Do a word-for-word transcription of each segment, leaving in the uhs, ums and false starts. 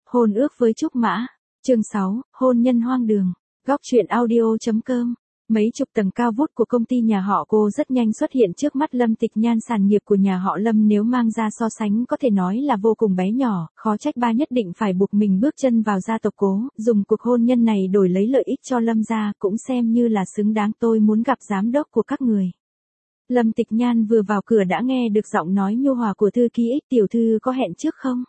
Hôn ước với Trúc Mã. Chương sáu, hôn nhân hoang đường. Góc truyện audio.com. Mấy chục tầng cao vút của công ty nhà họ Cô rất nhanh xuất hiện trước mắt Lâm Tịch Nhan. Sản nghiệp của nhà họ Lâm nếu mang ra so sánh có thể nói là vô cùng bé nhỏ, khó trách ba nhất định phải buộc mình bước chân vào gia tộc Cố, dùng cuộc hôn nhân này đổi lấy lợi ích cho Lâm gia, cũng xem như là xứng đáng. Tôi muốn gặp giám đốc của các người. Lâm Tịch Nhan vừa vào cửa đã nghe được giọng nói nhu hòa của thư ký Ích. Tiểu thư có hẹn trước không?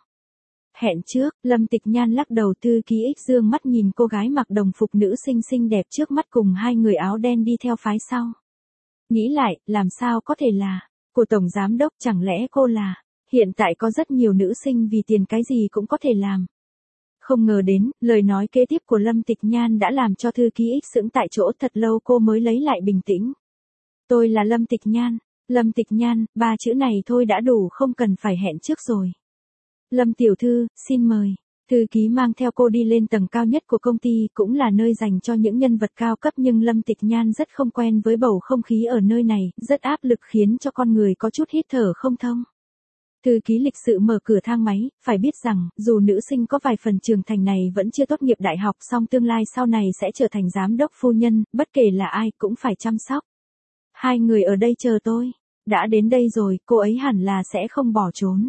Hẹn trước. Lâm Tịch Nhan lắc đầu. Thư ký Ích dương mắt nhìn cô gái mặc đồng phục nữ sinh xinh đẹp trước mắt cùng hai người áo đen đi theo phái sau. Nghĩ lại, làm sao có thể là của tổng giám đốc, chẳng lẽ cô là? Hiện tại có rất nhiều nữ sinh vì tiền cái gì cũng có thể làm. Không ngờ đến, lời nói kế tiếp của Lâm Tịch Nhan đã làm cho thư ký Ích sững tại chỗ. Thật lâu cô mới lấy lại bình tĩnh. Tôi là Lâm Tịch Nhan. Lâm Tịch Nhan, ba chữ này thôi đã đủ, không cần phải hẹn trước rồi. Lâm tiểu thư, xin mời. Thư ký mang theo cô đi lên tầng cao nhất của công ty, cũng là nơi dành cho những nhân vật cao cấp, nhưng Lâm Tịch Nhan rất không quen với bầu không khí ở nơi này, rất áp lực khiến cho con người có chút hít thở không thông. Thư ký lịch sự mở cửa thang máy, phải biết rằng, dù nữ sinh có vài phần trưởng thành này vẫn chưa tốt nghiệp đại học, song tương lai sau này sẽ trở thành giám đốc phu nhân, bất kể là ai cũng phải chăm sóc. Hai người ở đây chờ tôi. Đã đến đây rồi, cô ấy hẳn là sẽ không bỏ trốn.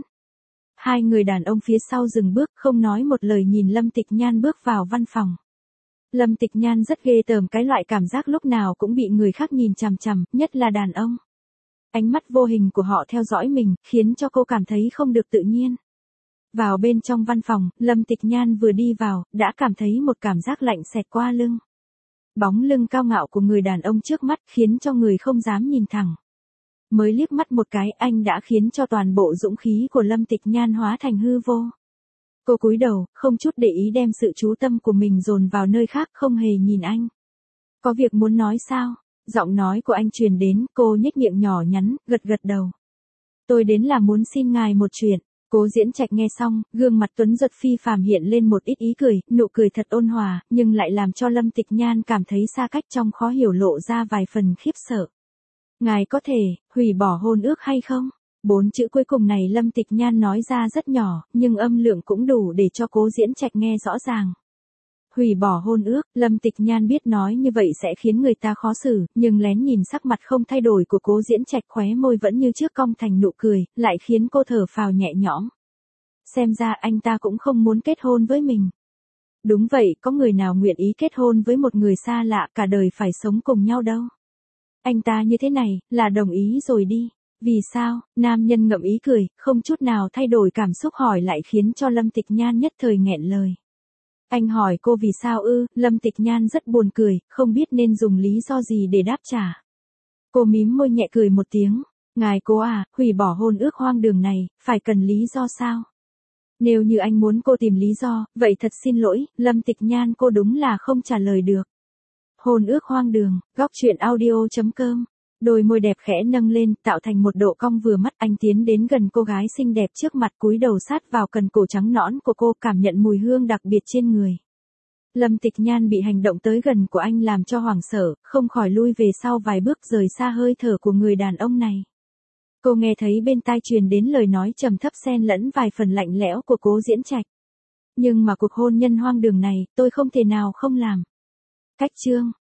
Hai người đàn ông phía sau dừng bước, không nói một lời nhìn Lâm Tịch Nhan bước vào văn phòng. Lâm Tịch Nhan rất ghê tởm cái loại cảm giác lúc nào cũng bị người khác nhìn chằm chằm, nhất là đàn ông. Ánh mắt vô hình của họ theo dõi mình, khiến cho cô cảm thấy không được tự nhiên. Vào bên trong văn phòng, Lâm Tịch Nhan vừa đi vào, đã cảm thấy một cảm giác lạnh xẹt qua lưng. Bóng lưng cao ngạo của người đàn ông trước mắt khiến cho người không dám nhìn thẳng. Mới liếc mắt một cái, anh đã khiến cho toàn bộ dũng khí của Lâm Tịch Nhan hóa thành hư vô. Cô cúi đầu, không chút để ý đem sự chú tâm của mình dồn vào nơi khác, không hề nhìn anh. Có việc muốn nói sao? Giọng nói của anh truyền đến, cô nhếch miệng nhỏ nhắn, gật gật đầu. Tôi đến là muốn xin ngài một chuyện. Cố Diễn Trạch nghe xong, gương mặt tuấn giật phi phàm hiện lên một ít ý cười, nụ cười thật ôn hòa, nhưng lại làm cho Lâm Tịch Nhan cảm thấy xa cách, trong khó hiểu lộ ra vài phần khiếp sợ. Ngài có thể hủy bỏ hôn ước hay không? Bốn chữ cuối cùng này Lâm Tịch Nhan nói ra rất nhỏ, nhưng âm lượng cũng đủ để cho Cố Diễn Trạch nghe rõ ràng. Hủy bỏ hôn ước. Lâm Tịch Nhan biết nói như vậy sẽ khiến người ta khó xử, nhưng lén nhìn sắc mặt không thay đổi của Cố Diễn Trạch, khóe môi vẫn như trước cong thành nụ cười, lại khiến cô thở phào nhẹ nhõm. Xem ra anh ta cũng không muốn kết hôn với mình. Đúng vậy, có người nào nguyện ý kết hôn với một người xa lạ cả đời phải sống cùng nhau đâu. Anh ta như thế này, là đồng ý rồi đi. Vì sao? Nam nhân ngậm ý cười, không chút nào thay đổi cảm xúc hỏi lại khiến cho Lâm Tịch Nhan nhất thời nghẹn lời. Anh hỏi cô vì sao ư? Lâm Tịch Nhan rất buồn cười, không biết nên dùng lý do gì để đáp trả. Cô mím môi nhẹ cười một tiếng. Ngài Cố à, hủy bỏ hôn ước hoang đường này, phải cần lý do sao? Nếu như anh muốn cô tìm lý do, vậy thật xin lỗi, Lâm Tịch Nhan cô đúng là không trả lời được. Hôn ước hoang đường. Góc truyện audio.com. Đôi môi đẹp khẽ nâng lên, tạo thành một độ cong vừa mắt. Anh tiến đến gần cô gái xinh đẹp trước mặt, cúi đầu sát vào cần cổ trắng nõn của cô, cảm nhận mùi hương đặc biệt trên người. Lâm Tịch Nhan bị hành động tới gần của anh làm cho hoảng sợ, không khỏi lui về sau vài bước, rời xa hơi thở của người đàn ông này. Cô nghe thấy bên tai truyền đến lời nói trầm thấp xen lẫn vài phần lạnh lẽo của Cố Diễn Trạch. Nhưng mà cuộc hôn nhân hoang đường này, tôi không thể nào không làm. Cách chương.